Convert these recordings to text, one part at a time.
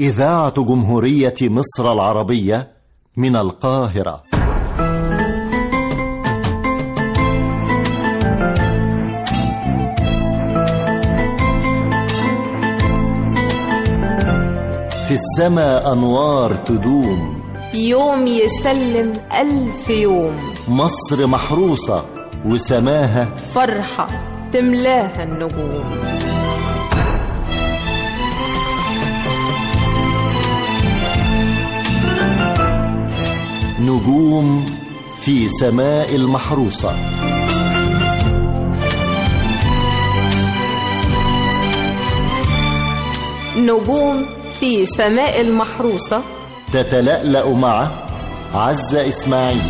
إذاعة جمهورية مصر العربية من القاهرة. في السماء أنوار تدوم، يوم يسلم 1000 يوم. مصر محروسة وسماها فرحة تملاها النجوم. نجوم في سماء المحروسة. نجوم في سماء المحروسة تتلألأ مع عزة إسماعيل.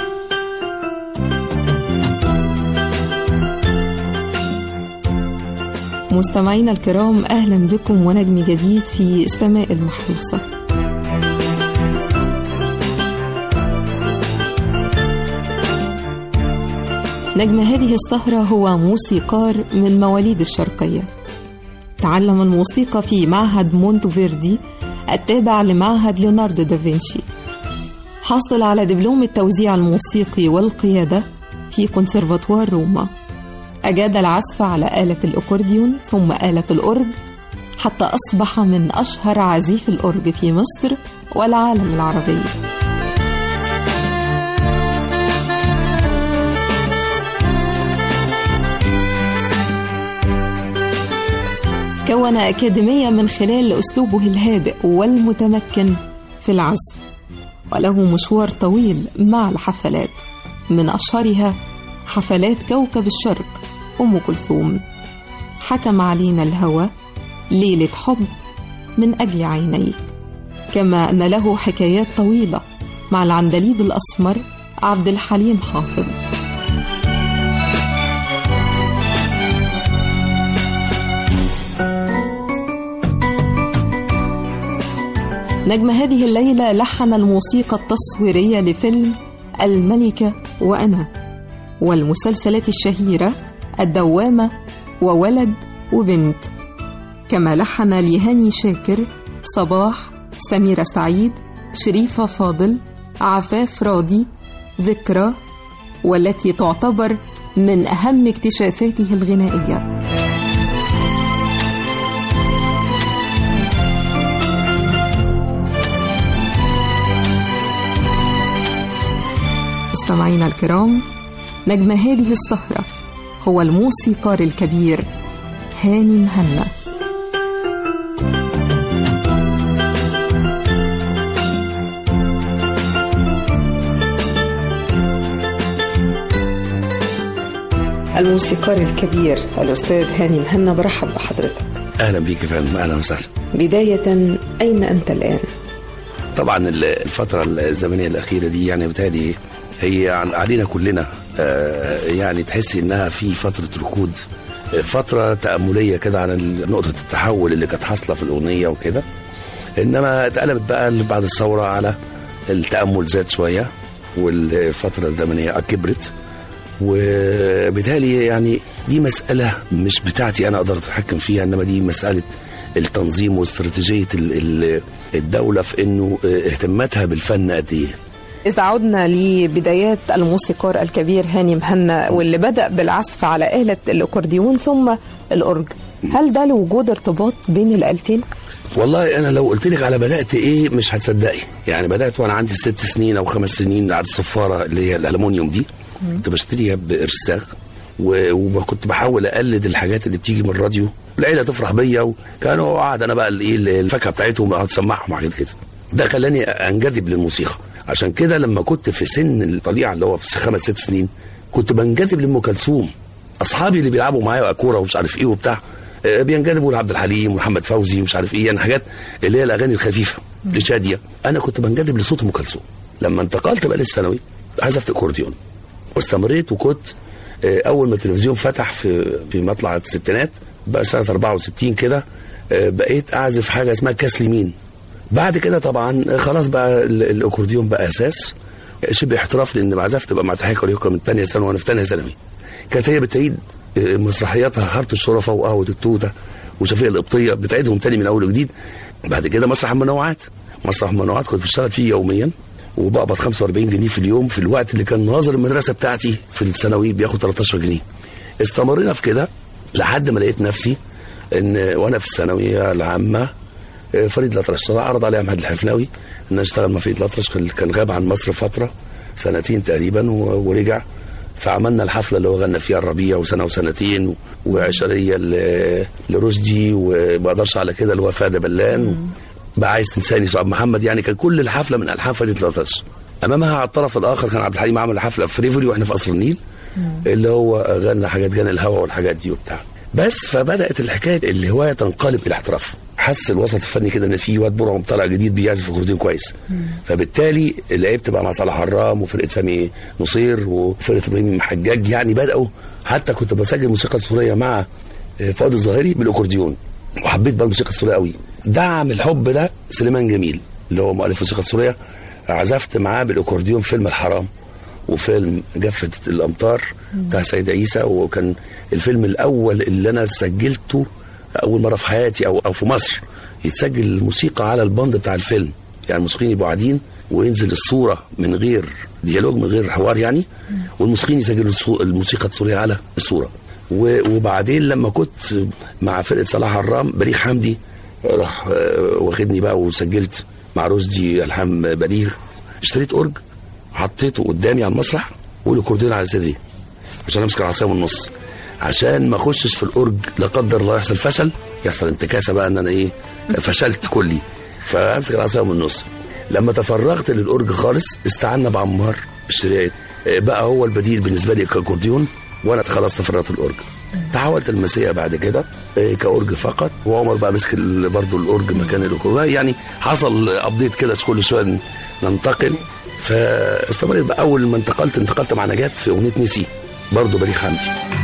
مستمعينا الكرام، أهلا بكم ونجم جديد في سماء المحروسة. نجم هذه السهرة هو موسيقار من مواليد الشرقية. تعلم الموسيقى في معهد مونتفيردي التابع لمعهد ليوناردو دافنشي. حصل على دبلوم التوزيع الموسيقي والقيادة في كونسرفاتوار روما. أجاد العزف على آلة الأكورديون ثم آلة الأورج، حتى أصبح من أشهر عازف الأورج في مصر والعالم العربي. كون أكاديمية من خلال أسلوبه الهادئ والمتمكن في العزف، وله مشوار طويل مع الحفلات، من أشهرها حفلات كوكب الشرق أم كلثوم، حكم علينا الهوى، ليلة حب، من أجل عينيك. كما أن له حكايات طويلة مع العندليب الأسمر عبد الحليم حافظ. نجم هذه الليلة لحن الموسيقى التصويرية لفيلم الملكة وأنا، والمسلسلات الشهيرة الدوامة وولد وبنت. كما لحن لهاني شاكر، صباح، سميرة سعيد، شريفة فاضل، عفاف راضي، ذكرى، والتي تعتبر من أهم اكتشافاته الغنائية. مستمعينا الكرام، نجم هذه السهرة هو الموسيقار الكبير هاني مهنا. الموسيقار الكبير الأستاذ هاني مهنا، برحب بحضرتك. أهلا بيك يا فندم، أهلا وسهلا. بداية، أين أنت الآن؟ طبعا الفترة الزمنية الأخيرة دي يعني بتهيألي هي علينا كلنا، يعني تحسي انها في فترة ركود، فترة تأملية كده عن نقطة التحول اللي كانت حاصلة في الأغنية وكده، انما اتقلبت بقى بعد الثورة على التأمل زاد شوية، والفترة الزمنية كبرت، وبالتالي يعني دي مسألة مش بتاعتي أنا أقدر أتحكم فيها، إنما دي مسألة التنظيم واستراتيجية الدولة في إنه اهتماماتها بالفن قد إيه. إذا عدنا لبدايات الموسيقار الكبير هاني مهنا، واللي بدأ بالعزف على آلة الأكورديون ثم الأورج، هل ده لوجود ارتباط بين الآلتين؟ والله أنا لو قلت لك على بدأت إيه مش هتصدقي. يعني بدأت وأنا عندي 6 سنين أو 5 سنين على الصفارة اللي هي الألمونيوم دي، كنت بشتريها بإرساغ، وكنت بحاول أقلد الحاجات اللي بتيجي من الراديو، العيلة تفرح بيا، وكانوا قاعد أنا بقى الفاكهة بتاعتهم أتسمعهم حاجات كده. ده خلاني أنجذب للموسيقى. عشان كده لما كنت في سن الطليعة اللي هو في 5-6 سنين كنت بنجذب لأم كلثوم. أصحابي اللي بيلعبوا معايا كورة ومش عارف إيه وبتاع بينجذبوا لعبد الحليم ومحمد فوزي ومش عارف إيه، يعني حاجات اللي هي الأغاني الخفيفة لشادية. أنا كنت بنجذب لصوت أم كلثوم. لما انتقلت بقى للثانوي عزفت أكورديون واستمريت، وكنت أول ما التلفزيون فتح في مطلع الستينات بقى سنة 64 كده، بقيت أعزف حاجة اسمها كاس ليمين. بعد كده طبعا خلاص بقى الأكورديون بقى أساس شبه احتراف، لأن عزفت بقى مع تحية كاريوكا من ثانية ثانوي وأنا في ثانية ثانوي. كانت هي بتعيد مسرحياتها حارة الشرفة وقهوة التوتة وشفيقة القبطية، بتعيدهم تاني من أول وجديد. بعد كده مسرح المنوعات. مسرح المنوعات كنت بشتغل فيه يوميا وبقبض 45 جنيه في اليوم، في الوقت اللي كان ناظر المدرسه بتاعتي في الثانوي بياخد 13 جنيه. استمرينا في كده لحد ما لقيت نفسي ان وانا في الثانويه العامه فريد الأطرش عرض عليا محمد الحفناوي ان اشتغل مع فريد الأطرش، كان غاب عن مصر فتره سنتين تقريبا ورجع، فعملنا الحفله اللي هو غنى فيها الربيع وسنه وسنتين وعشريه لرشدي وما اقدرش على كده اللي هو فادي بلان بقى عايز تنساني صعب محمد. يعني كان كل الحفله من الحان فريد الأطرش. امامها على الطرف الاخر كان عبد الحليم عمل حفله في ريفولي واحنا في قصر النيل اللي هو غنى حاجات جنى الهوى والحاجات دي وبتاع. بس فبدات الحكايه الهوايه تنقلب الى احتراف. حس الوسط الفني كده ان في واد برعم طالع جديد بيعزف اكورديون كويس، فبالتالي لعبت بقى مع صلاح حرام وفرقه سامي نصير وفرقه ابراهيم محجاج. يعني بداوا، حتى كنت بسجل موسيقى سوريه مع فؤاد الظاهري بالاكورديون، وحبيت بقى الموسيقى السوريه قوي. دعم الحب ده سليمان جميل اللي هو مؤلف الموسيقى السوريه، عزفت معاه بالاكورديون فيلم الحرام وفيلم جفة الامطار بتاع سيد عيسى، وكان الفيلم الاول اللي انا سجلته اول مره في حياتي او في مصر يتسجل الموسيقى على الباند بتاع الفيلم. يعني الموسيقيين يبقوا قاعدين وينزل الصوره من غير ديالوج من غير حوار يعني، والموسيقيين يسجلوا الموسيقى السوريه على الصوره. وبعدين لما كنت مع فرقه صلاح حرام بليغ حمدي راح واخدني بقى وسجلت مع رشدي الحام بليغ. اشتريت اورج حطيته قدامي على المسرح والاكورديون على صدري عشان امسك العصايه من النص، عشان ما اخشش في الاورج لا قدر الله يحصل فشل، يحصل انتكاسه بقى ان انا فشلت كلي، فامسك العصايه من النص. لما تفرغت للاورج خالص استعنا بعمار الشريعي بقى هو البديل بالنسبه لي كاكورديون، وانا خلاص تفرغت الاورج. تحولت المسيح بعد كده كاورج فقط، وعمر بقى مسك برضه الاورج مكان الاكورديون. يعني حصل ابديت كده كل شويه ننتقل. فاستمريت بقى. اول ما انتقلت مع نجاة في اغنيه نسي برضه بليغ حمدي.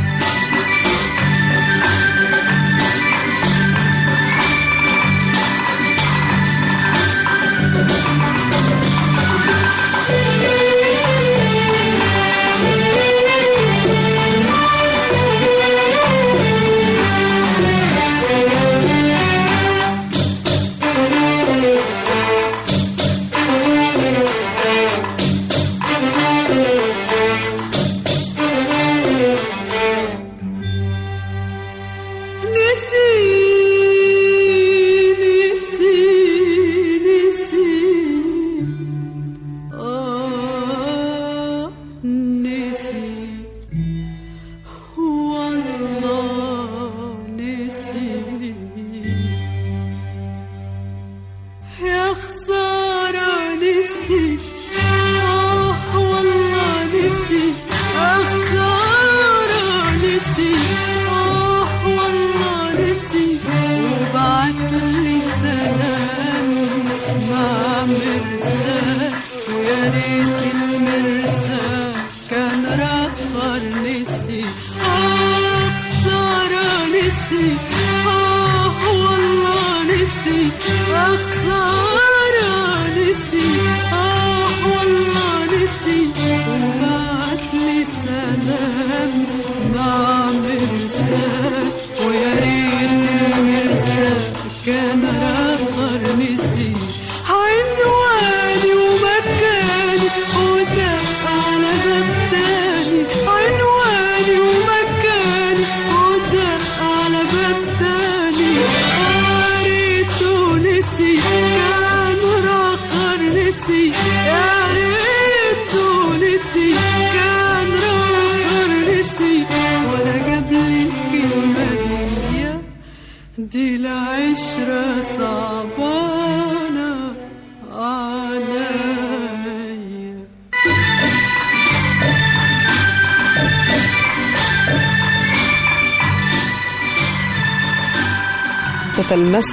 تلمست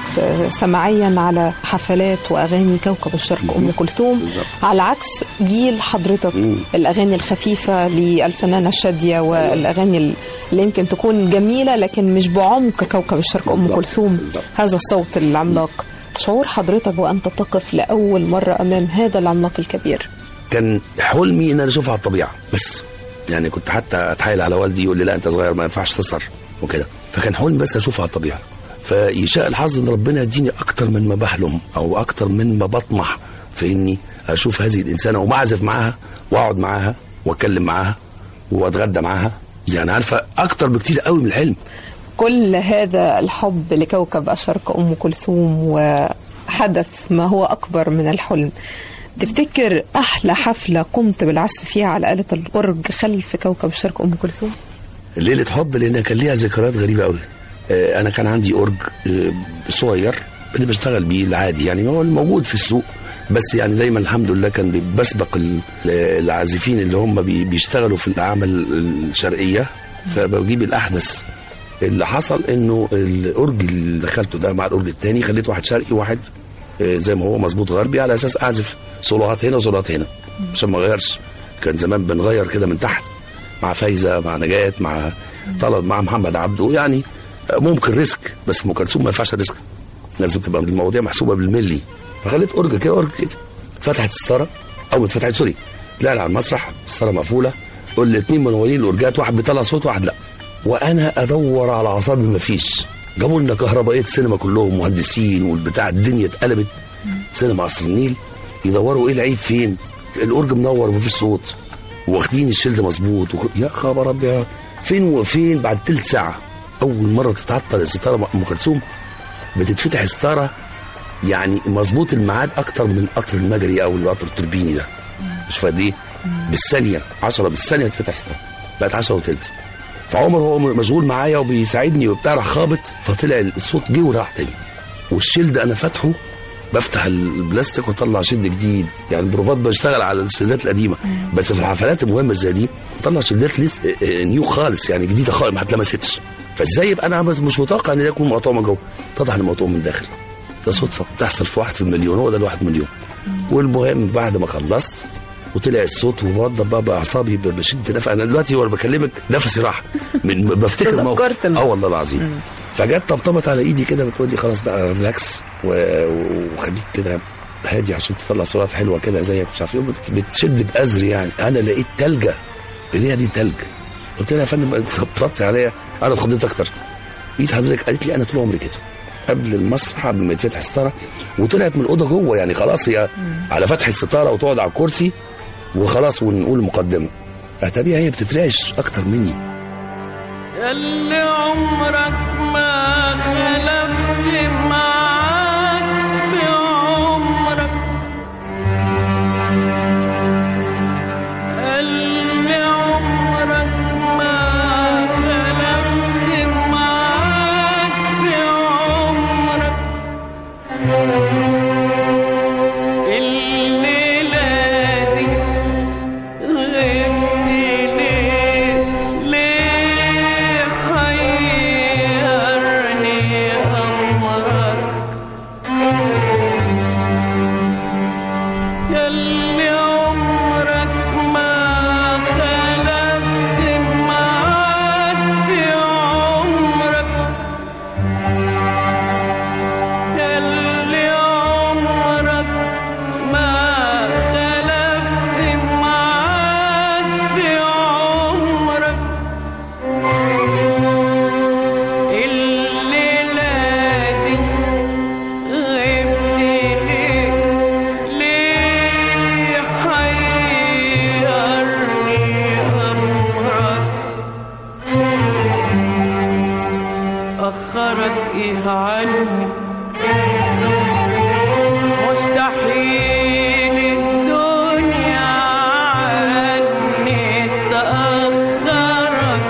سمعيا على حفلات واغاني كوكب الشرق ام كلثوم، على عكس جيل حضرتك الاغاني الخفيفه للفنانه شاديه والاغاني اللي يمكن تكون جميله لكن مش بعمق كوكب الشرق ام كلثوم. هذا الصوت العملاق، شعور حضرتك وانت تقف لاول مره امام هذا العملاق الكبير؟ كان حلمي ان انا اشوفها على الطبيعه بس. يعني كنت حتى اتحايل على والدي يقول لي لا انت صغير ما ينفعش تسهر وكده، فكان حلمي بس اشوفها على الطبيعه. فيشاء الحظ ان ربنا يديني اكتر من ما بحلم او اكتر من ما بطمح في اني اشوف هذه الانسانه ومعزف معاها واقعد معاها واتكلم معاها واتغدى معاها، يعني عارفه اكتر بكتير قوي من الحلم. كل هذا الحب لكوكب الشرق أم كلثوم وحدث ما هو أكبر من الحلم، تفتكر أحلى حفلة قمت بالعزف فيها على آلة الأورج خلف كوكب الشرق أم كلثوم؟ ليلة حب، لأنها كان ليها ذكريات غريبة قوي. أنا كان عندي أورج صغير اللي بشتغل بيه العادي، يعني هو الموجود في السوق، بس يعني دايما الحمد لله كان بسبق العازفين اللي هم بيشتغلوا في الأعمال الشرقية، فبجيب الأحدث. اللي حصل إنه الأورج اللي دخلته ده مع الأورج التاني خليت واحد شرقي وواحد زي ما هو مظبوط غربي، على أساس أعزف صولوهات هنا وصولوهات هنا عشان ما أغيرش. كان زمان بنغير كده من تحت مع فايزة مع نجاة مع طلب مع محمد عبده، يعني ممكن ريسك، بس ام كلثوم ما ينفعش ريسك، لازم تبقى المواضيع محسوبه بالملي. فخليت اورج كده فتحت الستاره او ما اتفتحت سوري، لا على المسرح الستاره مقفوله، الاثنين منورين الاورجات، واحد بيطلع صوت واحد لا، وانا ادور على اعصابي ما فيش. جابوا لنا كهربائيه سينما كلهم مهندسين والبتاع، الدنيا اتقلبت. سينما قصر النيل يدوروا ايه العيب فين، الاورج منور ومفيش صوت، واخدين الشيلد مظبوط يا خبر ابيض، فين وفين بعد تلت ساعه اول مره تتعطل الستاره ام كلثوم بتتفتح الستاره، يعني مظبوط الميعاد اكتر من القطر المجري او القطر التوربيني ده، مش فاهم ايه بالثانيه 10 بالثانيه تفتح الستاره، بقت 10 وثلث. فعمر هو مشغول معايا وبيساعدني وبتاع، راح خابط فطلع الصوت جه وراح تاني، والشيلد انا فاتحه بفتح البلاستيك واطلع شيلد جديد، يعني البروفات بشتغل على الشيلدات القديمه، بس في الحفلات المهمه زي دي بطلع شيلدات لسه نيو خالص، يعني جديده خالص ما اتلمستش. فازاي يبقى انا مش متوقع ان ده يكون مقطوع من جوه، اتضح ان مقطوع من داخل. ده صدفه بتحصل في 1 في المليون، هو ده ال1 مليون. والمهم بعد ما خلصت وطلع الصوت وبوضب بقى باعصابي بشد نفس، انا دلوقتي وانا بكلمك نفسي راح من بفتكر الموقف. والله العظيم. فجت طبطبت على ايدي كده بتقول لي خلاص بقى ريلاكس وخليك كده هادي عشان تطلع صورات حلوه كده زيك مش عارف ايه، بتشد بأزر يعني. انا لقيت تلجه، ايديها دي تلج. قلت لها يا فندم طبطبت عليا، انا اتخضيت اكتر. ايد حضرتك؟ قالت لي انا طول عمري كده، قبل المسرح قبل ما يتفتح الستاره، وطلعت من الاوضه جوه، يعني خلاص هي على فتح الستاره وتقعد على الكرسي وخلاص ونقول المقدمه. طبيعي هي بتترعش اكتر مني. اللي عمرك ما خلفت معاك في عمرك، اللي عمرك ما خلفت معاك في عمرك، الليلة دي غبت ليه حيرني أمرك، ياللي عمرك ما خلفت معاك في عمرك، ياللي عمرك ما خلفت معاك في عمرك، الليلة دي غبت ليه حيرني أمرك، أخرك إيه عني مستحيل الدنيا عني تأخرك،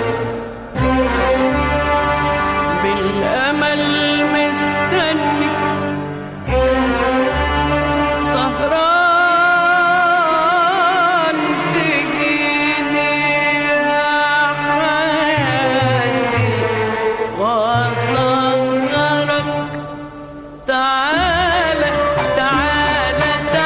بالأمل مستني سهران تجيني يا حياتي وأصغرك، تعالى تعالى تعالى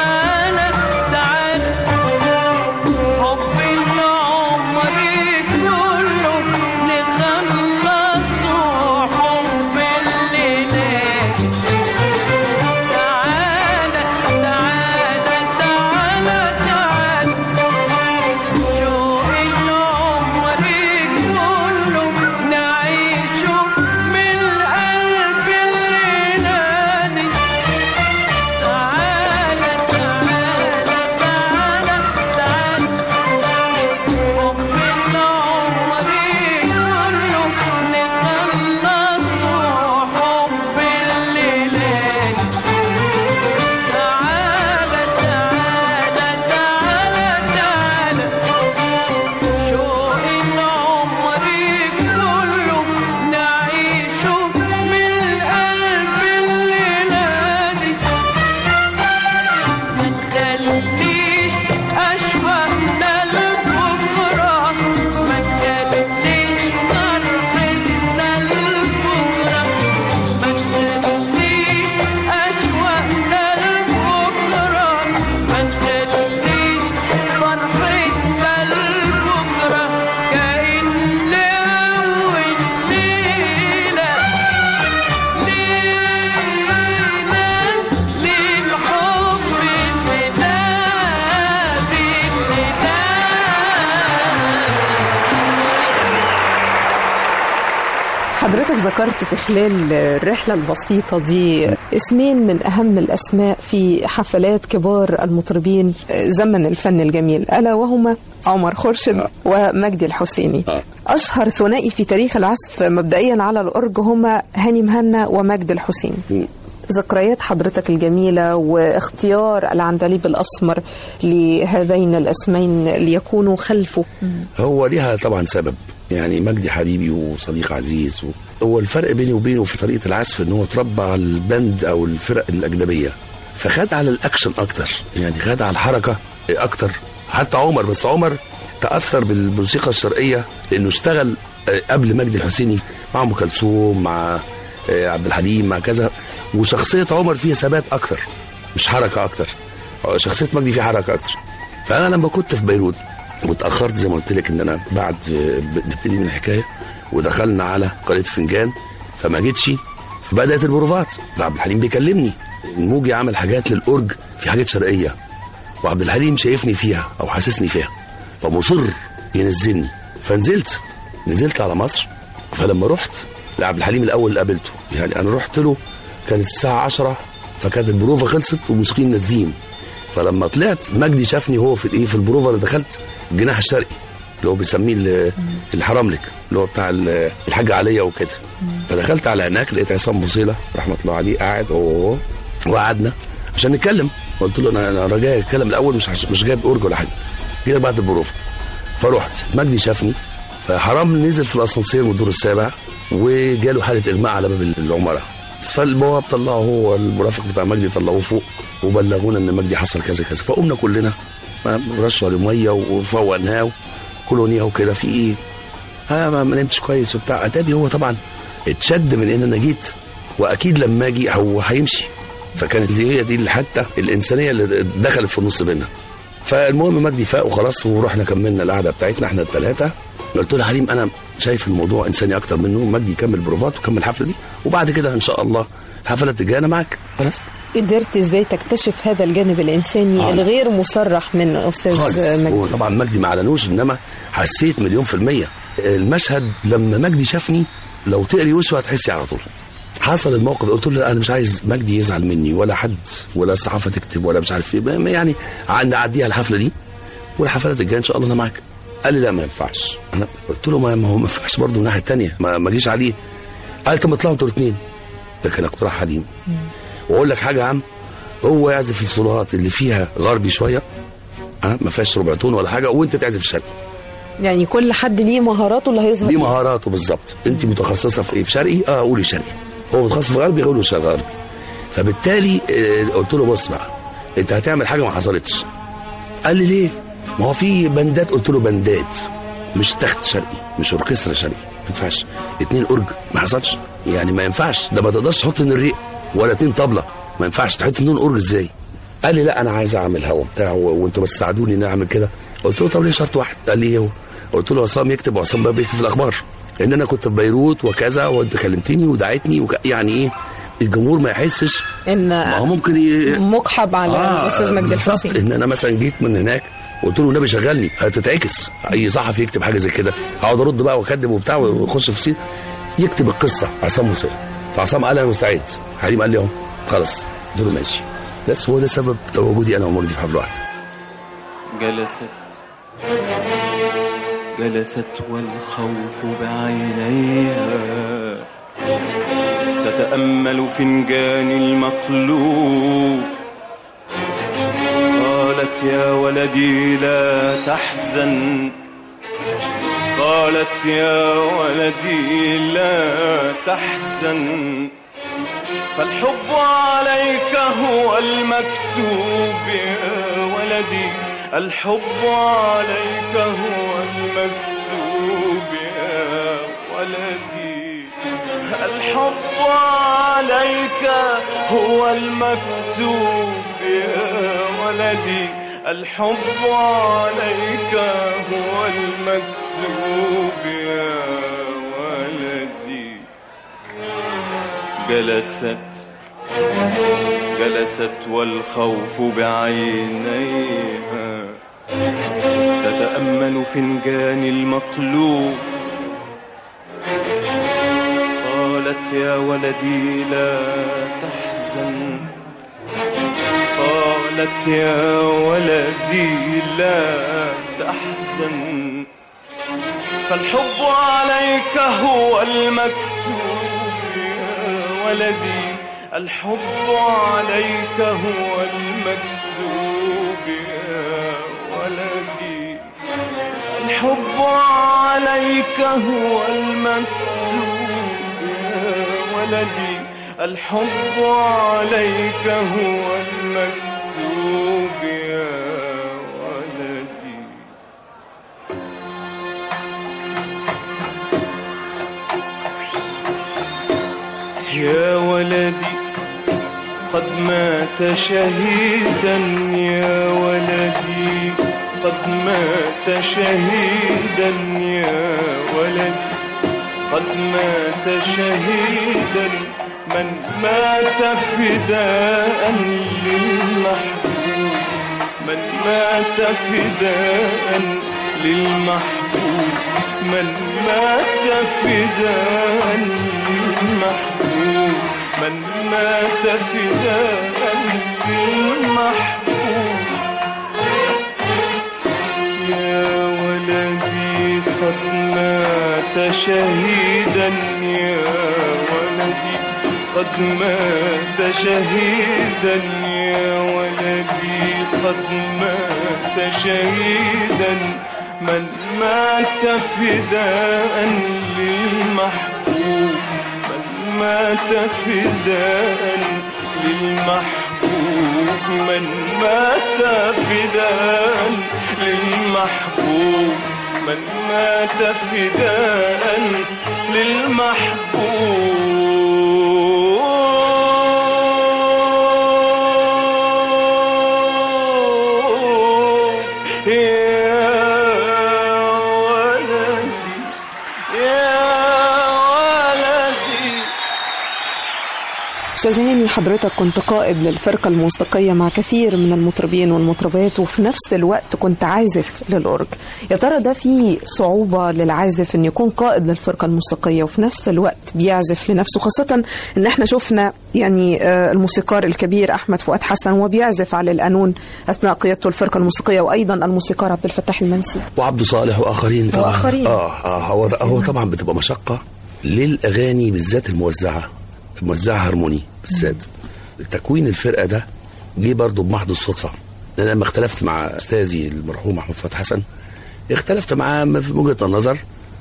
حضرتك ذكرت في خلال الرحلة البسيطة دي اسمين من أهم الأسماء في حفلات كبار المطربين زمن الفن الجميل، ألا وهما عمر خورشيد ومجدي الحسيني. أشهر ثنائي في تاريخ العزف مبدئيا على الأورج هما هاني مهنا ومجدي الحسيني. ذكريات حضرتك الجميلة واختيار العندليب الأسمر لهذين الاسمين ليكونوا خلفه. هو ليها طبعا سبب، يعني مجدي حبيبي وصديق عزيز، هو الفرق بيني وبينه في طريقة العزف ان هو اتربى على البند او الفرق الأجنبية، فخد على الأكشن أكتر، يعني خد على الحركة أكتر. حتى عمر، بس عمر تأثر بالموسيقى الشرقية لأنه اشتغل قبل مجدي الحسيني مع أم كلثوم، مع عبد الحليم، مع كذا، وشخصية عمر فيها ثبات أكتر مش حركة أكتر. شخصية مجدي فيها حركة أكتر. فأنا لما كنت في بيروت وتأخرت زي ما قلت لك إن أنا بعد نبتدي من الحكاية ودخلنا على قرية فنجان فما جيتش، فبدأت البروفات، فعبد الحليم بيكلمني الموجي عمل حاجات للأورج في حاجات شرقية، وعبد الحليم شايفني فيها أو حاسسني فيها فمصر ينزلني، نزلت على مصر. فلما رحت لعبد الحليم الأول اللي قابلته، يعني أنا رحت له كانت الساعة 10، فكانت البروفة خلصت والموسيقيين نازلين. فلما طلعت مجدي شافني هو في البروفة اللي دخلت الجناح الشرقي اللي هو بيسميه الحرملك اللي هو بتاع الحاجة عليا وكده. فدخلت على هناك لقيت عصام بوصيلة رحمة الله عليه قاعد وقعدنا عشان نتكلم. قلت له انا جاي اتكلم الاول، مش جايب اورج ولا حاجه، كده بعد البروفه. فرحت مجدي شافني، فحرام نزل في الاسانسير من الدور السابع وجاله حاله اغماء على باب العماره، فالبواب طلعه هو المرافق بتاع مجدي طلعوه فوق وبلغونا ان مجدي حصل كذا كذا. فقمنا كلنا رشوا عليه ميه وفوقناه كولونيا وكده في ايه، ما نمتش كويس وبتاع. اتابي هو طبعا اتشد من ان انا جيت، واكيد لما اجي هو هيمشي، فكانت هي دي حتى الانسانيه اللي دخلت في النص بينا. فالمهم مجدي فاق وخلاص ورحنا كملنا القعده بتاعتنا احنا الثلاثه. قلت له حليم انا شايف الموضوع انساني اكتر منه، مجدي يكمل بروفات وكمل الحفله دي وبعد كده ان شاء الله الحفله الجايه انا معاك خلاص. قدرت ازاي تكتشف هذا الجانب الانساني الغير مصرح من استاذ مجدي؟ طبعا مجدي ما اعلنوش، انما حسيت 100% المشهد لما مجدي شافني. لو تقري وشه هتحسي على طول. حصل الموقف قلت له انا مش عايز مجدي يزعل مني ولا حد ولا الصحافه تكتب ولا مش عارف ايه، يعني نعديها الحفله دي والحفلات الجايه ان شاء الله انا معاك. قال لي لا ما ينفعش. انا قلت له ما هو ما ينفعش برضه من الناحيه الثانيه، ما جيش عليه. قال طب اطلعوا انتوا الاثنين. ده كان اقتراح حليم. واقول لك حاجه يا عم، هو يعزف الصولات اللي فيها غربي شويه ما فيهاش ربع تون ولا حاجه، وانت تعزف الشرقي. يعني كل حد ليه مهاراته اللي هيظهر ليه مهاراته بالظبط. انت متخصصه في ايه؟ في شرقي قولي شرقي، هو متخصص في غربي يقول له غربي. فبالتالي قلت له بص بقى انت هتعمل حاجه ما حصلتش. قال لي ليه؟ ما هو في بندات. قلت له بندات مش تخت شرقي، مش اوركسترا شرقي، ما ينفعش 2 اورج، ما حصلش يعني، ما ينفعش. ده ما تقدرش تحط الريق ولا 2 طبله، ما ينفعش تحط 2 اورج ازاي؟ قال لي لا انا عايز اعمل هوا بتاعه وانتوا بس ساعدوني ان اعمل كده. قلت له طب ليه شرط واحد؟ قال لي ايه هو؟ قلت له عصام يكتب، وعصام بقى بيكتب في الاخبار لان انا كنت في بيروت وكذا وانت كلمتني ودعيتني يعني ايه الجمهور ما يحسش ان ما هو ممكن مقحب على الاستاذ مجدي الحسيني. ان انا مثلا جيت من هناك قلت له النبي شغلني، هتتعكس. اي صحفي يكتب حاجه زي كده اقعد ارد بقى واكدب وبتاع واخش في سين يكتب القصه عصام موسى. فعصام قال انا مستعد. حليم قال لي اهو خلاص. قلت له ماشي. بس هو ده سبب تواجدي انا ومجدي في حفله واحده. جلست والخوف بعينيها تتأمل فنجان المخلوق. قالت يا ولدي لا تحزن، قالت يا ولدي لا تحزن، فالحب عليك هو المكتوب يا ولدي، الحب عليك هو المكتوب يا ولدي، الحب عليك هو المكتوب يا ولدي، الحب عليك هو المكتوب يا ولدي. جلست والخوف بعينيها تتأمل فنجان المقلوب. يا ولدي لا تحزن، قالت يا ولدي لا تحزن، فالحب عليك هو المكتوب يا ولدي، الحب عليك هو المكتوب يا ولدي، الحب عليك هو المكتوب يا ولدي، الحب عليك هو المكتوب يا ولدي. يا ولدي قد مات شهيدا، يا ولدي قد مات شهيدا، يا ولدي قد مات شهيدا، من مات فداء للمحبوب، من مات فداء للمحبوب، من مات فداء للمحبوب، من مات فداء للمحبوب. يا ولدي قد مات شهيدا، يا ولدي قد مات شهيدا، يا ولدي قد مات شهيدا، من مات فداء للمحبوب، من مات فداء للمحبوب، من مات فداء للمحبوب، من مات فداء للمحبوب. أستاذ هاني، حضرتك كنت قائد للفرقة الموسيقية مع كثير من المطربين والمطربات، وفي نفس الوقت كنت عازف للأورج. يا ترى ده فيه صعوبة للعازف أن يكون قائد للفرقة الموسيقية وفي نفس الوقت بيعزف لنفسه، خاصة أن احنا شفنا يعني الموسيقار الكبير أحمد فؤاد حسن وبيعزف على القانون أثناء قيادته الفرقة الموسيقية، وأيضا الموسيقار عبد الفتاح المنسي وعبد صالح وآخرين طبعا. وآخرين. هو طبعا بتبقى مشقة للأغاني بالذات الموزعة هارموني بالذات. تكوين الفرقة ده جه برضه بمحض الصدفة، لأن لما اختلفت مع أستاذي المرحوم أحمد فؤاد حسن، اختلفت معاه في وجهة النظر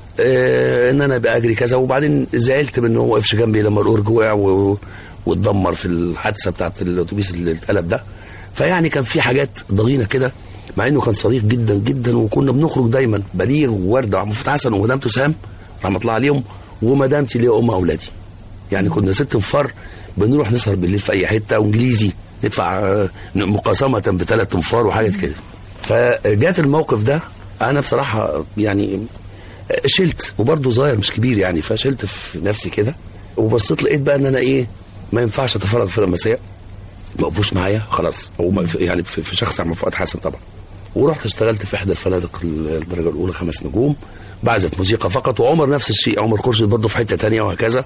إن أنا بأجري كذا، وبعدين زعلت من إنه ما وقفش جنبي لما الأورج وقع واتدمر في الحادثة بتاعت الأتوبيس اللي اتقلب ده. فيعني كان في حاجات ضغينة كده، مع إنه كان صديق جدا جدا، وكنا بنخرج دايما بليغ ووردة وأحمد فؤاد حسن ومدامته سام رحمة الله عليهم، ومدامتي اللي هي أم أولادي. يعني كنا 6 انفار بنروح نسهر بالليل في اي حته، وانجليزي ندفع مقاسمه ب3 انفار وحاجات كده. فجات الموقف ده انا بصراحه يعني شلت، وبرضه صغير مش كبير يعني، فشلت في نفسي كده، وبصيت لقيت بقى ان انا ما ينفعش اتفرغ في المساء، ما وقفوش معايا خلاص، يعني في شخص عم فؤاد حسن طبعا. ورحت اشتغلت في احدى الفنادق الدرجه الاولى 5 نجوم بعزف موسيقى فقط، وعمر نفس الشيء، عمر خورشيد برضه في حته ثانيه وهكذا.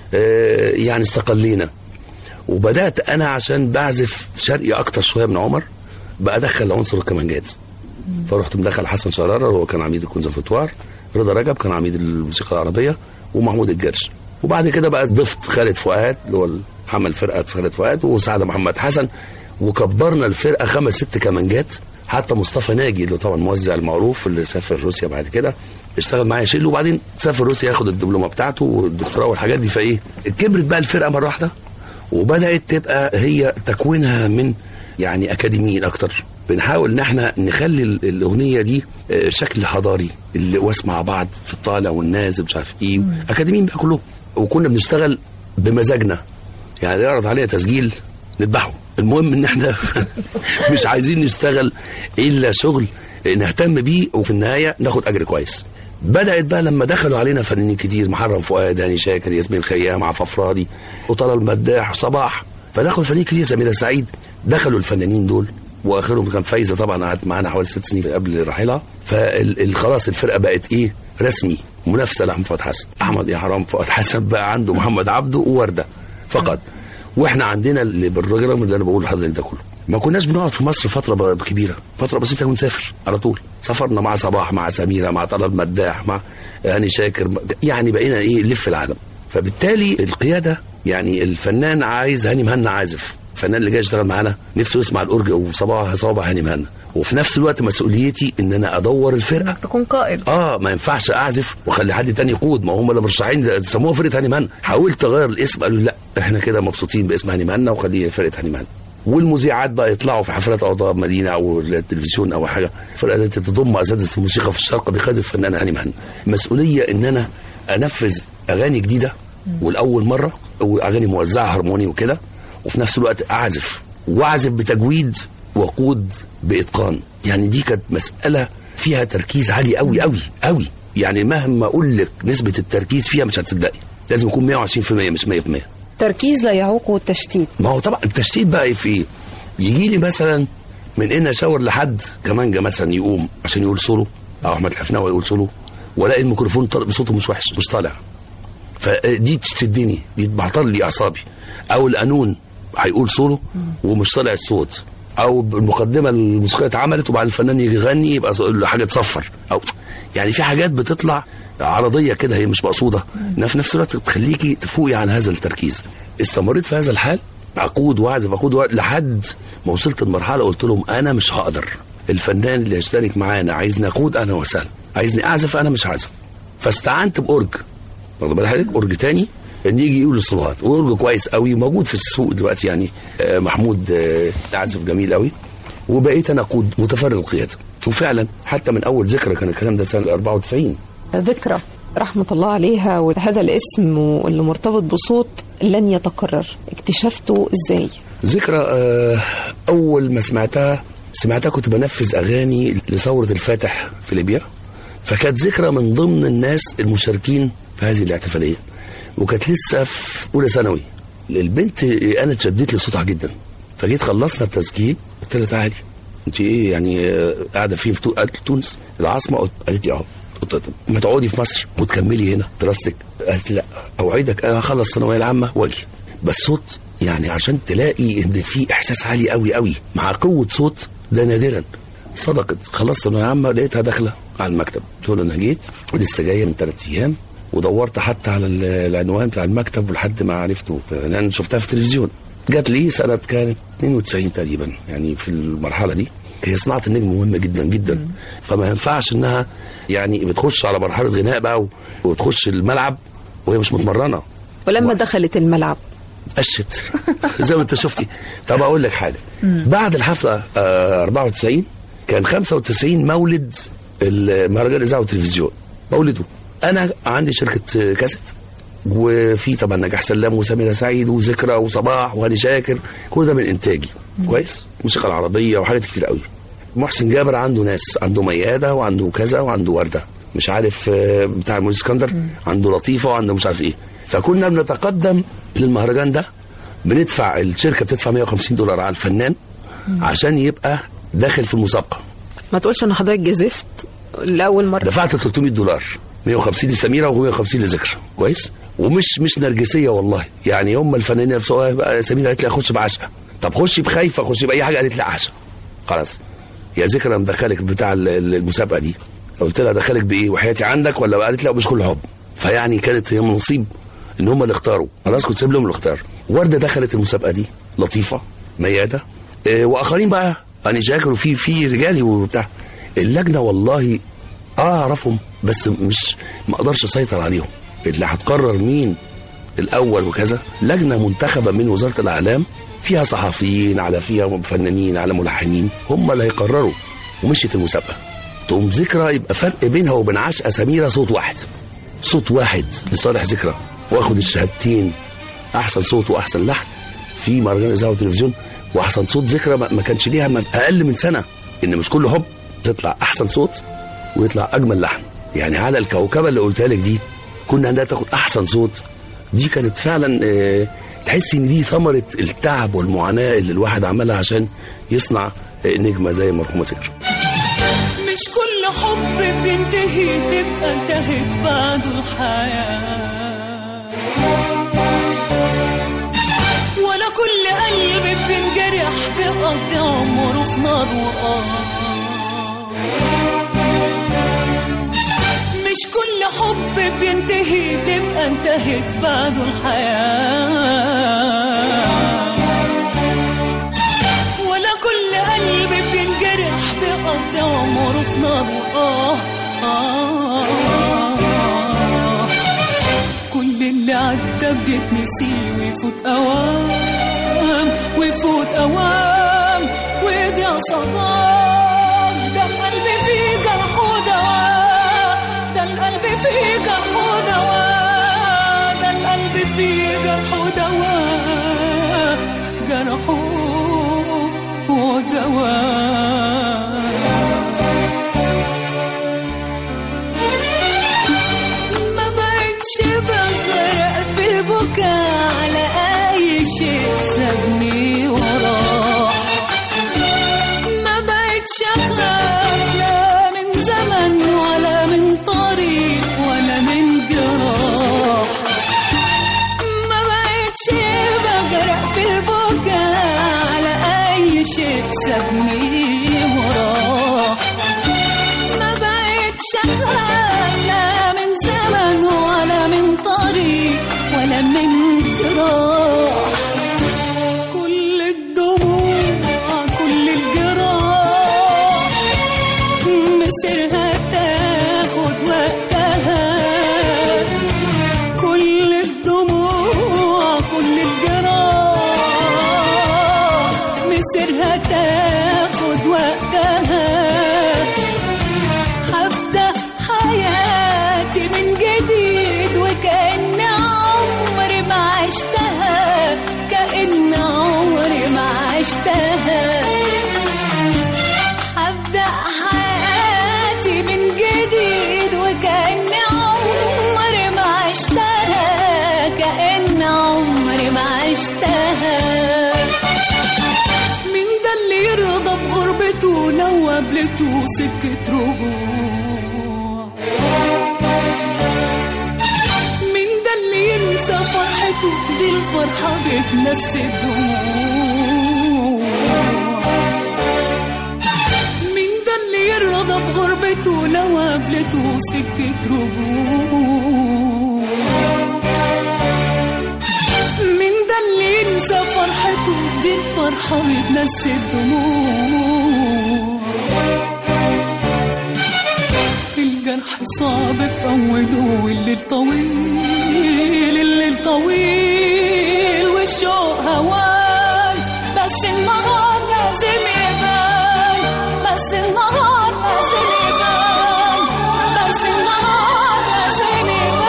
يعني استقلينا، وبدأت أنا عشان بعزف شرقي أكتر شوية من عمر بقى أدخل عنصر الكمانجات، فرحت مدخل حسن شرارة هو كان عميد الكونسرفتوار، رضا رجب كان عميد الموسيقى العربية، ومحمود الجرش. وبعد كده بقى ضفت خالد فؤاد اللي هو عمل فرقة خالد فؤاد، وسعد محمد حسن، وكبرنا الفرقة 5 6 كمانجات. حتى مصطفى ناجي اللي طبعا موزع المعروف اللي سافر روسيا بعد كده اشتغل معايا شيل، وبعدين سافر روسيا ياخد الدبلومه بتاعته والدكتوراه والحاجات دي. كبرت بقى الفرقه مره واحده، وبدات تبقى هي تكوينها من يعني اكاديميين اكتر. بنحاول ان احنا نخلي الاغنيه دي شكل حضاري، اللي واسمع بعض في الطالع والنازل مش عارف ايه، اكاديميين بقى كلهم. وكنا بنشتغل بمزاجنا، يعني يعرض علينا تسجيل نذبحه، المهم ان احنا مش عايزين نشتغل الا شغل نهتم بيه، وفي النهايه ناخد اجر كويس. بدات بقى لما دخلوا علينا فنانين كتير، محرم فؤاد، هاني شاكر، ياسمين خيام، عفاف افرادي، وطلال المداح، صباح، فدخلوا فنانين كتير، سميرة سعيد، دخلوا الفنانين دول، واخرهم كان فايزه طبعا قعدت معانا حوالي 6 سنين قبل رحيلها. فخلاص الفرقه بقت رسمي، منافسه لاحمد فؤاد حسن. احمد يا حرام فؤاد حسن بقى عنده محمد عبده وورده فقط، واحنا عندنا اللي بالرجل اللي انا بقول لحضرتك ده كله. ما كناش بنقعد في مصر فتره كبيره، فتره بسيطه ونسافر على طول. سافرنا مع صباح، مع سميره، مع طلال مداح، مع هاني شاكر، يعني بقينا ايه نلف العالم. فبالتالي القياده يعني الفنان عايز هاني مهنا عازف، الفنان اللي جاي يشتغل معانا نفسه يسمع الاورج وصباح هاني مهنا، وفي نفس الوقت مسؤوليتي ان انا ادور الفرقه، تكون قائد. ما ينفعش اعزف واخلي حد تاني يقود، ما هم اللي مرشحين سموها فرقه هاني مهنا. حاولت اغير الاسم، قالوا لا احنا كده مبسوطين باسم هاني مهنا وخليه فرقه هاني مهنا. والمذيعات بقى يطلعوا في حفلات اعضاء مدينه او التلفزيون او حاجه، الفرقه التي تضم اساتذه الموسيقى في الشرق بقياده فنان هاني مهنا. مسؤوليه ان انا انفذ اغاني جديده والاول مره، واغاني موزعه هارموني وكده، وفي نفس الوقت واعزف بتجويد وقود باتقان. يعني دي كانت مساله فيها تركيز عالي قوي قوي قوي، يعني مهما اقول لك نسبه التركيز فيها مش هتصدقي، لازم يكون 120% مش 100%. تركيز لا يعوقه التشتيت. ما هو طبعا التشتيت بقى في يجي لي مثلا من ان اشاور لحد كمانجا مثلا يقوم عشان يقول سولو، او احمد الحفناوي يقول سولو، والاقي الميكروفون بصوته مش وحش، مش طالع، فدي تشدني، دي بعطل لي اعصابي. او القانون هيقول سولو ومش طالع الصوت، او المقدمه الموسيقيه اتعملت وبعد الفنان يجي يغني يبقى حاجه تصفر، او يعني في حاجات بتطلع عرضيه كده هي مش مقصوده، انها في نفس الوقت تخليكي تفوقي على هذا التركيز. استمريت في هذا الحال، اقود واعزف لحد ما وصلت لمرحله قلت لهم انا مش هقدر، الفنان اللي يشترك معانا عايزني اقود انا وسهلا، عايزني اعزف انا مش هعزف. فاستعنت باورج، واخد بالك حضرتك، اورج تاني ان يجي يقول الصلوات، واورج كويس قوي موجود في السوق دلوقتي، يعني محمود عازف جميل قوي، وبقيت انا اقود متفرغ القياده. وفعلا حتى من اول ذكرى كان الكلام ده سنه 94. ذكرى رحمة الله عليها، وهذا الاسم اللي مرتبط بصوت لن يتكرر، اكتشفته ازاي؟ ذكرى اول ما سمعتها كنت بنفذ اغاني لثورة الفاتح في ليبيا، فكانت ذكرى من ضمن الناس المشاركين في هذه الاحتفالية، وكانت لسه في اولى ثانوي. البنت انا اتشدت لصوتها جدا، فجيت خلصنا التسجيل قلت لها تعالي انت ايه يعني قاعده فين في تونس العاصمه؟ قالت لي قلت ما تقعدي في مصر وتكملي هنا دراستك. قالت لا اوعدك انا هخلص الثانويه العامه واجي، بس صوت يعني عشان تلاقي ان في احساس عالي قوي قوي مع قوه صوت ده نادرا. صدقت، خلصت الثانويه العامه لقيتها داخله على المكتب، قلت له انا جيت ولسه جايه من 3 ايام، ودورت حتى على العنوان بتاع المكتب لحد ما عرفته لان شفتها في التلفزيون. جات لي سنه كانت 92 تقريبا، يعني في المرحله دي هي صناعه النجم مهمه جدا جدا، فما ينفعش انها يعني بتخش على مرحله غناء بقى وتخش الملعب وهي مش متمرنه. ولما دخلت الملعب قشت زي ما انت شفتي. طب اقول لك حاجه، بعد الحفله 94 كان 95 مولد المهرجان الاذاعه والتلفزيون، مولده. انا عندي شركه كاسيت، وفي طبعا نجاح سلام وسميرة سعيد وذكرى وصباح وهاني شاكر، كل ده من انتاجي كويس، موسيقى العربيه وحاجات كتير قوي. محسن جابر عنده ناس، عنده مياده وعنده كذا وعنده ورده، مش عارف بتاع الموسيقى اسكندر عنده لطيفه وعنده مش عارف ايه. فكنا بنتقدم للمهرجان ده، بندفع، الشركه بتدفع $150 على الفنان عشان يبقى داخل في المسابقه. ما تقولش ان حضرتك جازفت لاول مره. دفعت $300، 150 لسميرة و150 لذكرى، كويس. ومش نرجسيه والله، يعني هم الفنانين نفسهم. سميرة قالت لي اخش بعشقه، طب خشي بخايفه، خشي باي حاجه، قالت لي عشقه. خلاص يا ذكرى مدخلك بتاع المسابقه دي، قلت لها ادخلك بايه وحياتي عندك ولا؟ قالت لا مش كل حب. فيعني كانت هي نصيب ان هم اللي اختاروا، خلاص كنت سيب لهم الاختيار. ورده دخلت المسابقه دي، لطيفه، مياده، واخرين بقى هاني شاكر وفي رجالي وبتاع. اللجنه والله اعرفهم بس مش ما اقدرش اسيطر عليهم، اللي هتقرر مين الاول وكذا لجنه منتخبه من وزاره الاعلام، فيها صحفيين، على فيها فنانين، على ملحنين، هم اللي هيقرروا. ومشيت المسابقه، تقوم ذكرى يبقى فرق بينها وبين عشقة سميرة صوت واحد لصالح ذكرى، واخد الشهادتين، احسن صوت واحسن لحن في مهرجان اذاعه وتلفزيون. واحسن صوت ذكرى ما كانش ليها اقل من سنه، ان مش كل حب تطلع احسن صوت ويطلع اجمل لحن. يعني على الكوكبه اللي قلتها لك دي كنا عندها تاخد احسن صوت. دي كانت فعلا تحس ان دي ثمره التعب والمعاناه اللي الواحد عملها عشان يصنع نجمه زي مرحومه ذكرى. مش مش كل حب بينتهي تبقى انتهت بعده الحياة، ولا كل قلب بينجرح بيقضي عمره في نار وقار. مش كل حب بينتهي تبقى انتهت بعده الحياة، ولا كل قلب بينجرح بيقضي عمره في نار كل اللي عدى بيتنسي ويفوت أوام ويفوت أوام ويضيع صدام. ده القلب فيه جرح ودواء، ده القلب فيه جرح ودواء، ده القلب فيه جرح ودواء، جرح ودواء. ما بقتش بغرق في البكاء على أي شيء سابني وراه، ما بقتش أخاف لا من زمن ولا من طريق ولا من جراح. ما بقتش بغرق في البكاء على أي شيء سابني وراه، ما بقتش أخاف لا من زمن ولا من طريق ولا من جراح. كل الدموع كل الجراح مسيرها تاخد وقتها، كل الدموع كل الجراح مسيرها تاخد وقتها. هبدأ حياتي من جديد وكأن عمري ما عشتها، كأن عمري ما عشتها. هبدأ حياتي من جديد وكأن عمري ما عشتها، كأن عمري ما عشتها. مين ده اللي يرضى بغربته لو قابلته سكة رجوع؟ مين ده اللي ينسى فرحته دي الفرحة بتنسي الدموع؟ مين ده اللي يرضى بغربته لو قابلته سكة رجوع؟ مين ده اللي ينسى فرحته دي الفرحة بتنسي الدموع؟ الجرح صعب في أوله والليل طويل، الليل طويل والشوق هوان، بس النهار لازم يبان، بس النهار لازم يبان، بس النهار لازم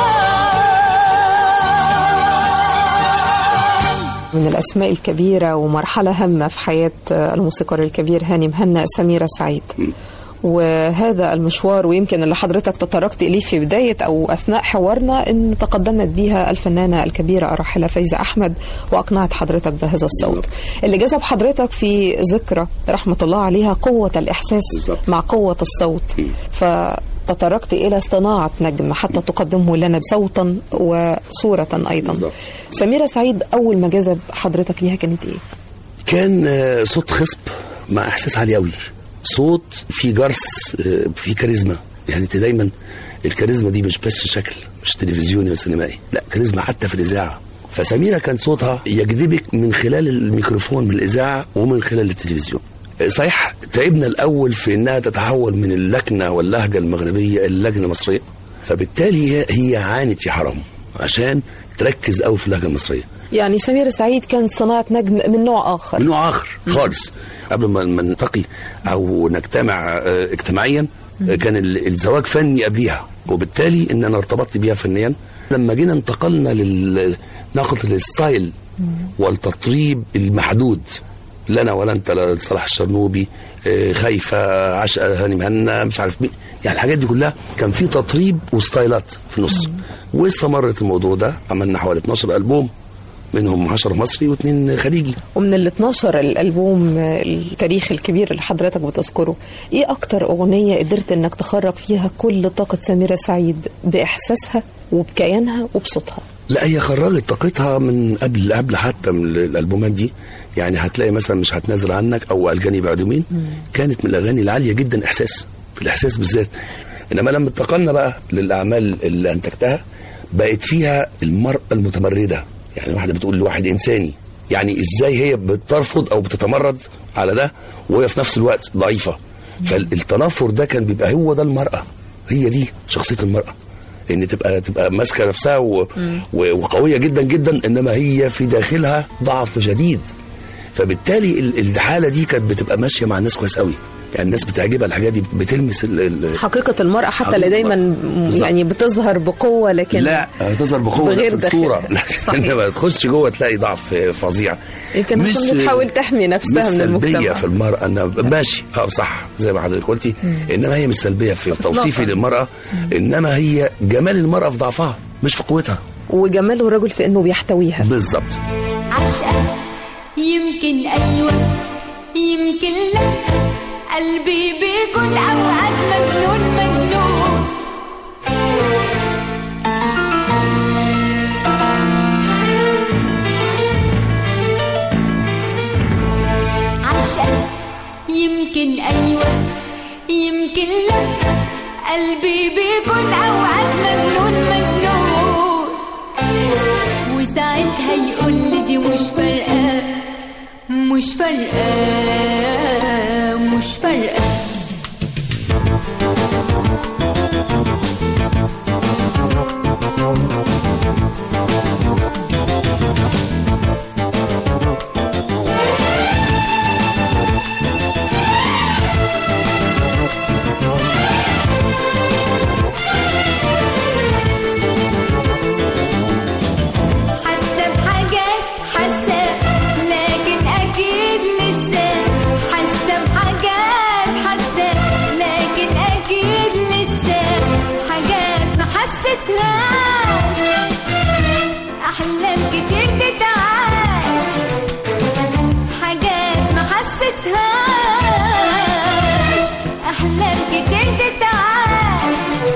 يبان. من الأسماء الكبيرة ومرحلة هامة في حياة الموسيقار الكبير هاني مهنا سميرة سعيد، وهذا المشوار ويمكن اللي حضرتك تطرقت إليه في بداية أو أثناء حوارنا إن تقدمت بها الفنانة الكبيرة الراحلة فايزة أحمد وأقنعت حضرتك بهذا الصوت اللي جذب حضرتك في ذكرى رحمة الله عليها قوة الإحساس مع قوة الصوت، فتطرقت إلى صناعة نجم حتى تقدمه لنا صوتا وصورة أيضا. سميرة سعيد أول ما جذب حضرتك ليها كانت إيه؟ كان صوت خصب مع إحساس عالي قوي، صوت في جرس، في كاريزما. يعني انت دايما الكاريزما دي مش بس شكل، مش تلفزيوني وسينمائي، لا كاريزما حتى في الإذاعة. فسميرة كان صوتها يجذبك من خلال الميكروفون بالإذاعة ومن خلال التلفزيون. صحيح تعبنا الأول في إنها تتحول من اللكنة واللهجة المغربية إلى اللهجة المصرية، فبالتالي هي عانت يا حرام عشان تركز قوي في اللهجة المصرية. يعني سميرة سعيد كانت صناعة نجم من نوع آخر، من نوع آخر خالص. قبل ما نلتقي أو نجتمع اجتماعيا كان الزواج فني قبليها، وبالتالي إن أنا ارتبطت بيها فنيا. لما جينا انتقلنا ناخد الستايل والتطريب المحدود، لنا ولا انت، صلاح الشرنوبي، خايفة، عشقة، هاني مهنا، مش عارف مين، يعني الحاجات دي كلها كان في تطريب وستايلات في النص. واستمرت الموضوع ده، عملنا حوالي 12 ألبوم منهم 10 مصري و2 خليجي. ومن ال 12 الألبوم التاريخ الكبير اللي حضرتك بتذكره، ايه اكتر اغنية قدرت انك تخرج فيها كل طاقة سميرة سعيد باحساسها وبكيانها وبصوتها؟ لا، هي خرجت طاقتها من قبل حتى من الالبومات دي. يعني هتلاقي مثلا مش هتنازل عنك او الجاني بعد يومين، كانت من الاغاني العاليه جدا احساس، في الاحساس بالذات. انما لما انتقلنا بقى للاعمال اللي انتجتها، بقت فيها المرأة المتمردة. يعني واحدة بتقول لواحد إنساني، يعني إزاي هي بترفض أو بتتمرد على ده وهي في نفس الوقت ضعيفة. فالتنافر ده كان بيبقى هو ده المرأة، هي دي شخصية المرأة، إن تبقى ماسكة نفسها وقوية جدا جدا، إنما هي في داخلها ضعف شديد. فبالتالي الحالة دي كانت بتبقى ماشية مع الناس كويس قوي. يعني الناس بتعجبها الحاجات دي، بتلمس حقيقة المرأة حتى اللي دايما يعني بتظهر بقوة، لكن لا تظهر بقوة بغير في الصورة. لما تخش جوه تلاقي ضعف فظيع. يمكن عشان بتحاول تحمي نفسها من المجتمع. مش سلبية في المرأة، أنا ماشي صح زي ما حضرتك قلتي، إنما هي مش سلبية في توصيفي للمرأة، إنما هي جمال المرأة في ضعفها مش في قوتها، وجمال الرجل في إنه بيحتويها بالظبط. عشقة يمكن أيوة يمكن لا، قلبي بيكون أوقات مجنون مجنون. عشقة يمكن أيوة يمكن لا، قلبي بيكون أوقات مجنون مجنون. وساعتها يقول لي دي مش فارقة مش فارقة مش فارقة. أحلام كتير تتعاش، حاجات ما حسيتهاش. أحلام كتير تتعاش،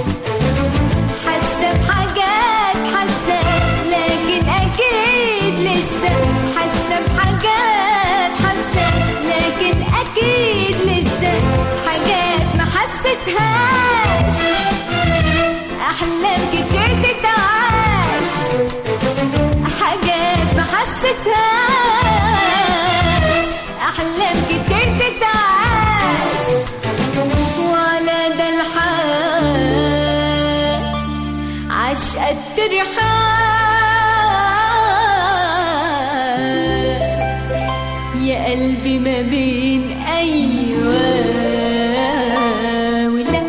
حاسة بحاجات حاسة، لكن أكيد لسه حاسة بحاجات حاسة، لكن أكيد لسه حاجات ما حسيتهاش. أحلام كتير تتعاش، حاجات ما حسيتهاش. أحلام كتير تتعاش، وعلى ده الحال عشقة الترحال. يا قلبي ما بين أيوة ولا.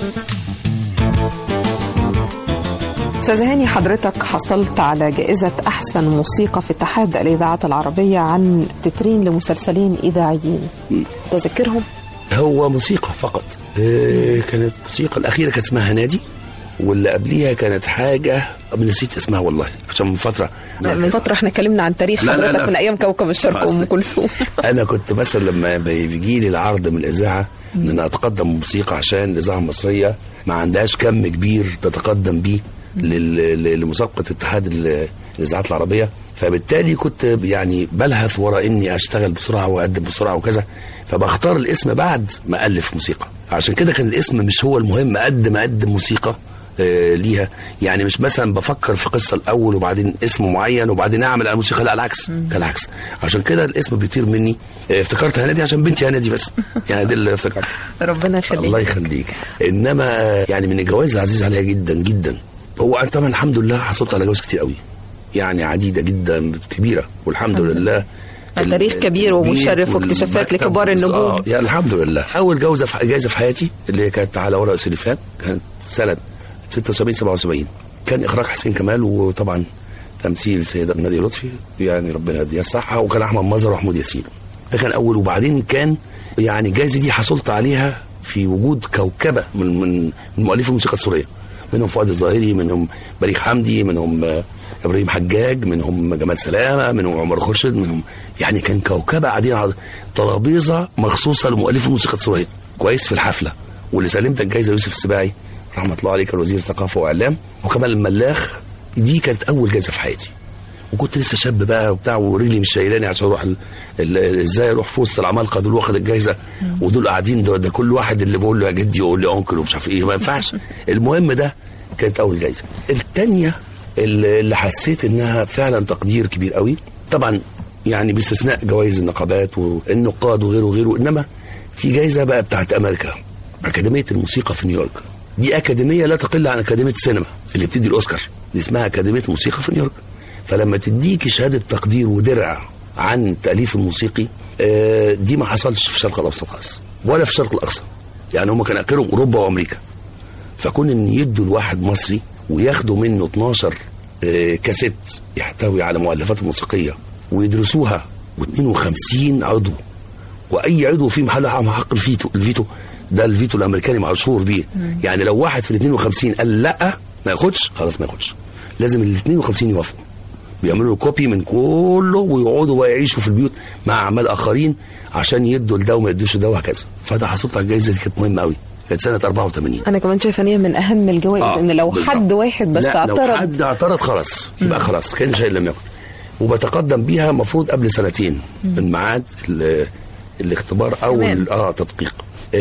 أستاذ هاني، حضرتك حصلت على جائزة أحسن موسيقى في اتحاد الإذاعات العربية عن تترين لمسلسلين إذاعيين، تذكرهم؟ هو موسيقى فقط. كانت موسيقى الأخيرة كانت اسمها نادي، واللي قبليها كانت حاجة نسيت اسمها والله، عشان من فترة احنا اتكلمنا عن تاريخ حضرتك من أيام كوكب الشرق وأم كلثوم. أنا كنت مثلا لما بيجي لي العرض من الإذاعة إن أنا أتقدم موسيقى، عشان الإذاعة المصرية ما عندهاش كم كبير تتقدم بيه لمسابقة اتحاد الإذاعات العربية. فبالتالي كنت يعني بلهث وراء إني أشتغل بسرعة وأقدم بسرعة وكذا، فبختار الاسم بعد ما ألف موسيقى. عشان كده كان الاسم مش هو المهم قد ما أقدم موسيقى ليها. يعني مش مثلا بفكر في قصة الأول وبعدين اسم معين وبعدين أعمل الموسيقى، لا العكس، كالعكس. عشان كده الاسم بيطير مني. افتكرت هنادي عشان بنتي هنادي بس، يعني دي اللي افتكرت. ربنا يخليك. الله يخليك. إنما يعني من الجوائز العزيز عليها جدا جدا. هو طبعا الحمد لله حصلت على جوائز كتير قوي، يعني عديدة جدا كبيرة، والحمد لله. التاريخ كبير ومشرف واكتشافات لكبار النجوم. يعني الحمد لله. أول جائزة في حياتي اللي كانت على ورق سليفان، كانت سنة 76-77، كان إخراج حسين كمال، وطبعا تمثيل سيدة نادية لطفي، يعني ربنا يديها الصحة، وكان أحمد مظهر ومحمود ياسين. ده كان أول. وبعدين كان يعني الجائزة دي حصلت عليها في وجود كوكبة من مؤلفي الموسيقى السورية، منهم فؤاد الظاهري، منهم بليغ حمدي، منهم ابراهيم حجاج، منهم جمال سلامه، منهم عمر خورشيد، منهم يعني كان كوكبه قاعدين على ترابيزه مخصوصه لمؤلف الموسيقى التصويريه كويس في الحفله. واللي سلمت الجائزه يوسف السباعي رحمه الله عليه، كان وزير الثقافه واعلام، وكمال الملاخ. دي كانت اول جائزه في حياتي، وكنت لسه شاب بقى وبتاع، ورجلي مش شايلاني عشان اروح ازاي اروح في وسط العمالقه دول واخد الجائزه، ودول قاعدين ده كل واحد اللي بقول له يا جدي يقول لي انكل ومش عارف ايه، ما ينفعش. المهم ده كانت اول جائزه. الثانيه اللي حسيت انها فعلا تقدير كبير قوي، طبعا يعني باستثناء جوائز النقابات والنقاد وغيره وغيره، انما في جائزه بقى بتاعت امريكا، اكاديميه الموسيقى في نيويورك. دي اكاديميه لا تقل عن اكاديميه السينما اللي بتدي الاوسكار، دي اسمها اكاديميه الموسيقى في نيويورك. فلما تديك شهاده تقدير ودرع عن التاليف الموسيقي، دي ما حصلش في الشرق الاوسط خالص ولا في الشرق الاقصى. يعني هم كان اخرهم اوروبا وامريكا. فكون ان يدوا لواحد مصري وياخدوا منه 12 كاسيت يحتوي على مؤلفات موسيقيه ويدرسوها، و52 عضو، واي عضو فيه محل حق الفيتو ده الفيتو الامريكاني مشهور بيه. يعني لو واحد في ال 52 قال لا ما ياخدش، خلاص ما ياخدش، لازم ال 52 يوافقوا. بيعملوا له كوبي من كله ويقعدوا بقى يعيشوا في البيوت مع اعمال اخرين عشان يدوا لده وما يدوش ده وهكذا. فده حصلت على الجائزه دي، كانت مهمه قوي، كانت سنه 84. انا كمان شايفه ان هي من اهم الجوائز، ان لو بالزبط. حد واحد بس اعترض، لو حد اعترض خلاص يبقى خلاص كان شيء لم يكن. وبتقدم بيها المفروض قبل سنتين من ميعاد الاختبار او التدقيق.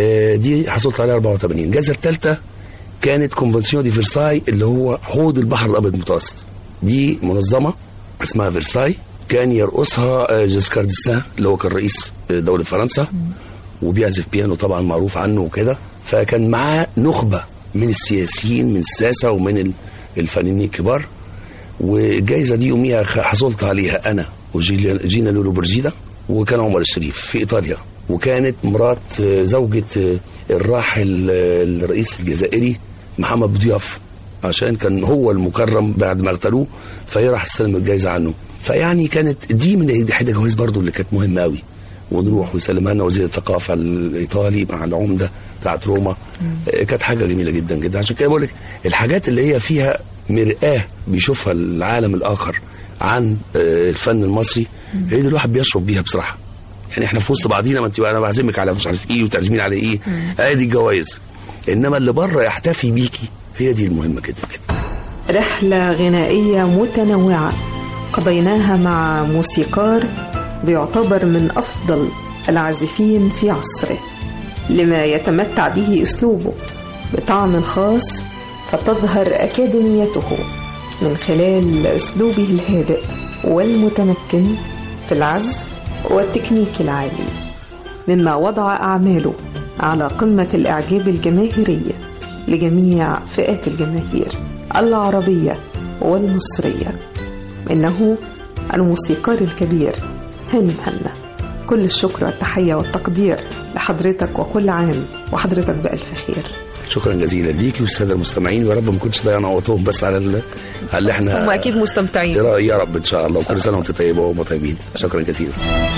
دي حصلت عليها 84. الجائزه الثالثه كانت كونفنسيون دي فرساي، اللي هو حوض البحر الابيض المتوسط. دي منظمه اسمها فرساي، كان يرقصها جيسكار ديستان اللي هو كان رئيس دوله فرنسا، وبيعزف بيانو طبعا معروف عنه وكده. فكان معاه نخبه من السياسيين من الساسه ومن الفنانين الكبار. والجائزه دي يوميها حصلت عليها انا وجينا لولو برجيدا، وكان عمر الشريف في ايطاليا، وكانت مرات زوجة الراحل الرئيس الجزائري محمد بضياف، عشان كان هو المكرم بعد ما اغتالوه، فهي راح تستلم الجائزه عنه. فيعني كانت دي من احدى الجوائز برضو اللي كانت مهمه قوي، ونروح ويسلمها لنا وزير الثقافه الايطالي مع العمده بتاعت روما. كانت حاجه جميله جدا جدا. عشان كده بقول لك الحاجات اللي هي فيها مرآة بيشوفها العالم الاخر عن الفن المصري، هي دي الواحد بيشرب بيها بصراحه. يعني احنا في وسط بعضينا، ما انت انا بعزمك على مش عارف ايه وتعزمين على ايه، ادي الجوائز. انما اللي بره يحتفي بيكي، هي دي المهمه جدا جدا. رحله غنائيه متنوعه قضيناها مع موسيقار بيعتبر من افضل العازفين في عصره، لما يتمتع به اسلوبه بطعم خاص، فتظهر اكاديميته من خلال اسلوبه الهادئ والمتمكن في العزف والتكنيك العالي، مما وضع أعماله على قمة الإعجاب الجماهيرية لجميع فئات الجماهير العربية والمصرية. إنه الموسيقار الكبير هاني مهنا. كل الشكر والتحية والتقدير لحضرتك، وكل عام وحضرتك بألف خير. شكرا جزيلا ليكي والساده المستمعين، ويا رب ما كنتش ضيعنا وقتهم بس على اللي احنا هم اكيد مستمتعين. يا رب ان شاء الله. وكل سنه وانتم طيبه وهم طيبين. شكرا جزيلا.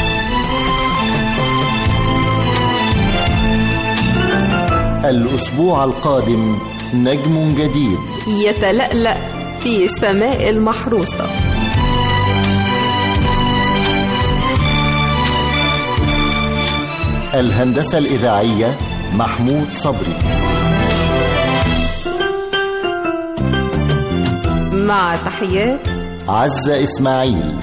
الأسبوع القادم نجم جديد يتلألأ في سماء المحروسة. الهندسة الإذاعية محمود صبري. مع تحيات عزة إسماعيل.